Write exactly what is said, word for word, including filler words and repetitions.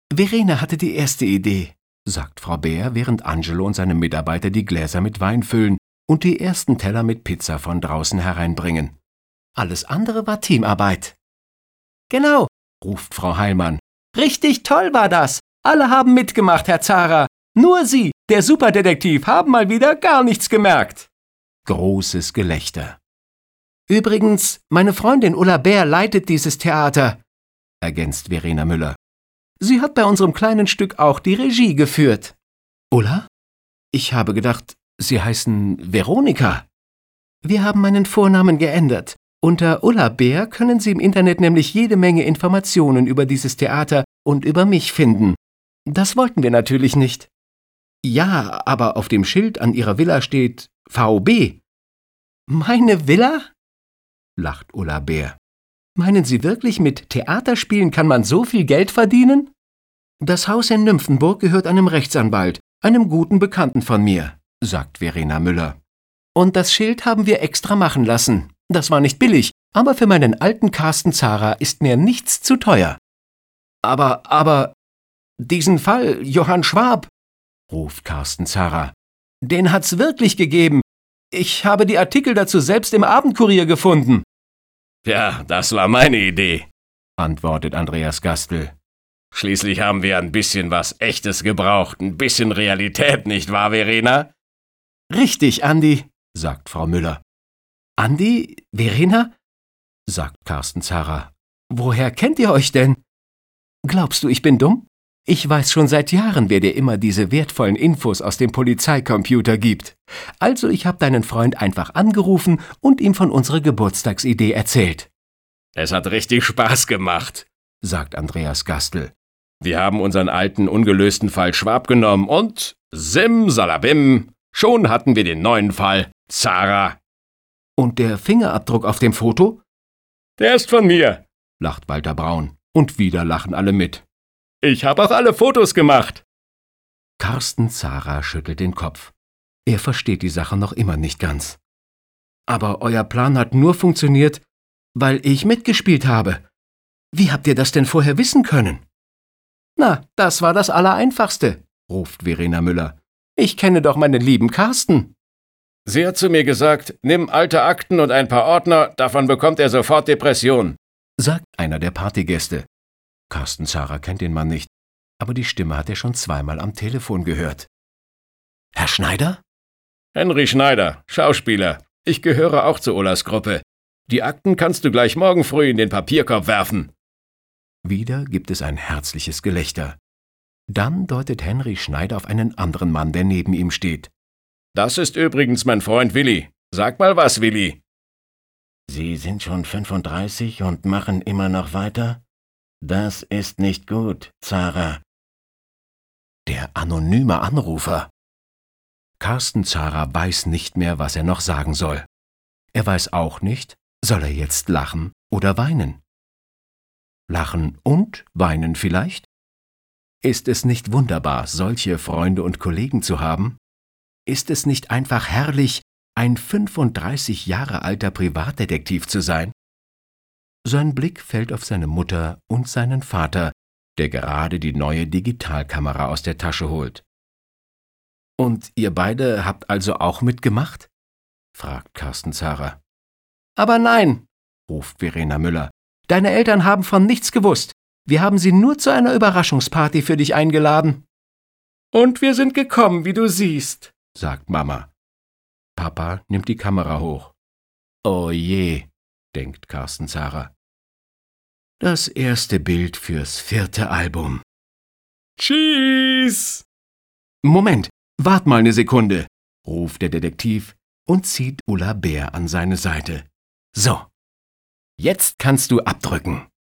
Verena hatte die erste Idee, sagt Frau Bär, während Angelo und seine Mitarbeiter die Gläser mit Wein füllen und die ersten Teller mit Pizza von draußen hereinbringen. Alles andere war Teamarbeit. Genau, ruft Frau Heilmann. Richtig toll war das. Alle haben mitgemacht, Herr Zara. Nur Sie, der Superdetektiv, haben mal wieder gar nichts gemerkt. Großes Gelächter. Übrigens, meine Freundin Ulla Bär leitet dieses Theater, ergänzt Verena Müller. Sie hat bei unserem kleinen Stück auch die Regie geführt. Ulla? Ich habe gedacht, Sie heißen Veronika. Wir haben meinen Vornamen geändert. Unter Ulla Bär können Sie im Internet nämlich jede Menge Informationen über dieses Theater und über mich finden. Das wollten wir natürlich nicht. Ja, aber auf dem Schild an Ihrer Villa steht V B. Meine Villa? Lacht Ulla Bär. Meinen Sie wirklich, mit Theaterspielen kann man so viel Geld verdienen? Das Haus in Nymphenburg gehört einem Rechtsanwalt, einem guten Bekannten von mir, sagt Verena Müller. Und das Schild haben wir extra machen lassen. Das war nicht billig, aber für meinen alten Carsten Zara ist mir nichts zu teuer. Aber, aber, diesen Fall, Johann Schwab, ruft Carsten Zara, den hat's wirklich gegeben. Ich habe die Artikel dazu selbst im Abendkurier gefunden. Ja, das war meine Idee, antwortet Andreas Gastl. Schließlich haben wir ein bisschen was Echtes gebraucht, ein bisschen Realität, nicht wahr, Verena? Richtig, Andi, sagt Frau Müller. Andi, Verena? Sagt Carsten Zara. Woher kennt ihr euch denn? Glaubst du, ich bin dumm? Ich weiß schon seit Jahren, wer dir immer diese wertvollen Infos aus dem Polizeicomputer gibt. Also ich habe deinen Freund einfach angerufen und ihm von unserer Geburtstagsidee erzählt. Es hat richtig Spaß gemacht, sagt Andreas Gastl. Wir haben unseren alten, ungelösten Fall Schwab genommen und simsalabim, schon hatten wir den neuen Fall Zara. Und der Fingerabdruck auf dem Foto? Der ist von mir, lacht Walter Braun. Und wieder lachen alle mit. Ich habe auch alle Fotos gemacht. Carsten Zara schüttelt den Kopf. Er versteht die Sache noch immer nicht ganz. Aber euer Plan hat nur funktioniert, weil ich mitgespielt habe. Wie habt ihr das denn vorher wissen können? Na, das war das Allereinfachste, ruft Verena Müller. Ich kenne doch meinen lieben Carsten. Sie hat zu mir gesagt, nimm alte Akten und ein paar Ordner, davon bekommt er sofort Depression, sagt einer der Partygäste. Carsten Zara kennt den Mann nicht, aber die Stimme hat er schon zweimal am Telefon gehört. Herr Schneider? Henry Schneider, Schauspieler. Ich gehöre auch zu Ullas Gruppe. Die Akten kannst du gleich morgen früh in den Papierkorb werfen. Wieder gibt es ein herzliches Gelächter. Dann deutet Henry Schneider auf einen anderen Mann, der neben ihm steht. Das ist übrigens mein Freund Willi. Sag mal was, Willi. Sie sind schon fünfunddreißig und machen immer noch weiter? Das ist nicht gut, Zara. Der anonyme Anrufer. Carsten Zara weiß nicht mehr, was er noch sagen soll. Er weiß auch nicht, soll er jetzt lachen oder weinen? Lachen und weinen vielleicht? Ist es nicht wunderbar, solche Freunde und Kollegen zu haben? Ist es nicht einfach herrlich, ein fünfunddreißig Jahre alter Privatdetektiv zu sein? Sein Blick fällt auf seine Mutter und seinen Vater, der gerade die neue Digitalkamera aus der Tasche holt. »Und ihr beide habt also auch mitgemacht?« fragt Carsten Zara. »Aber nein«, ruft Verena Müller. »Deine Eltern haben von nichts gewusst. Wir haben sie nur zu einer Überraschungsparty für dich eingeladen.« »Und wir sind gekommen, wie du siehst«, sagt Mama. Papa nimmt die Kamera hoch. »Oh je«, denkt Carsten Zara. Das erste Bild fürs vierte Album. Cheese! Moment, wart mal eine Sekunde, ruft der Detektiv und zieht Ulla Bär an seine Seite. So, jetzt kannst du abdrücken.